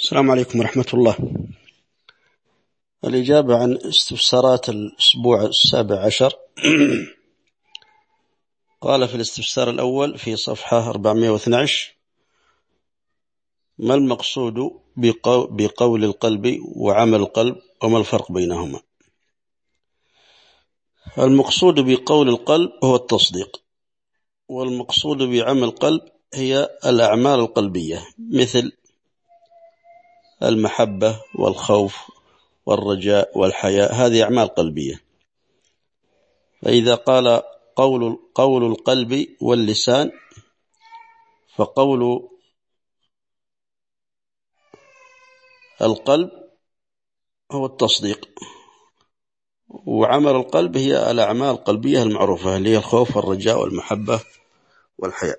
السلام عليكم ورحمة الله. الإجابة عن استفسارات الأسبوع 17. قال في الاستفسار الأول في صفحة 412: ما المقصود بقول القلب وعمل القلب وما الفرق بينهما؟ المقصود بقول القلب هو التصديق، والمقصود بعمل القلب هي الأعمال القلبية مثل المحبة والخوف والرجاء والحياء، هذه أعمال قلبية. فإذا قال قول القلب واللسان، فقول القلب هو التصديق، وعمل القلب هي الأعمال القلبية المعروفة اللي هي الخوف والرجاء والمحبة والحياء.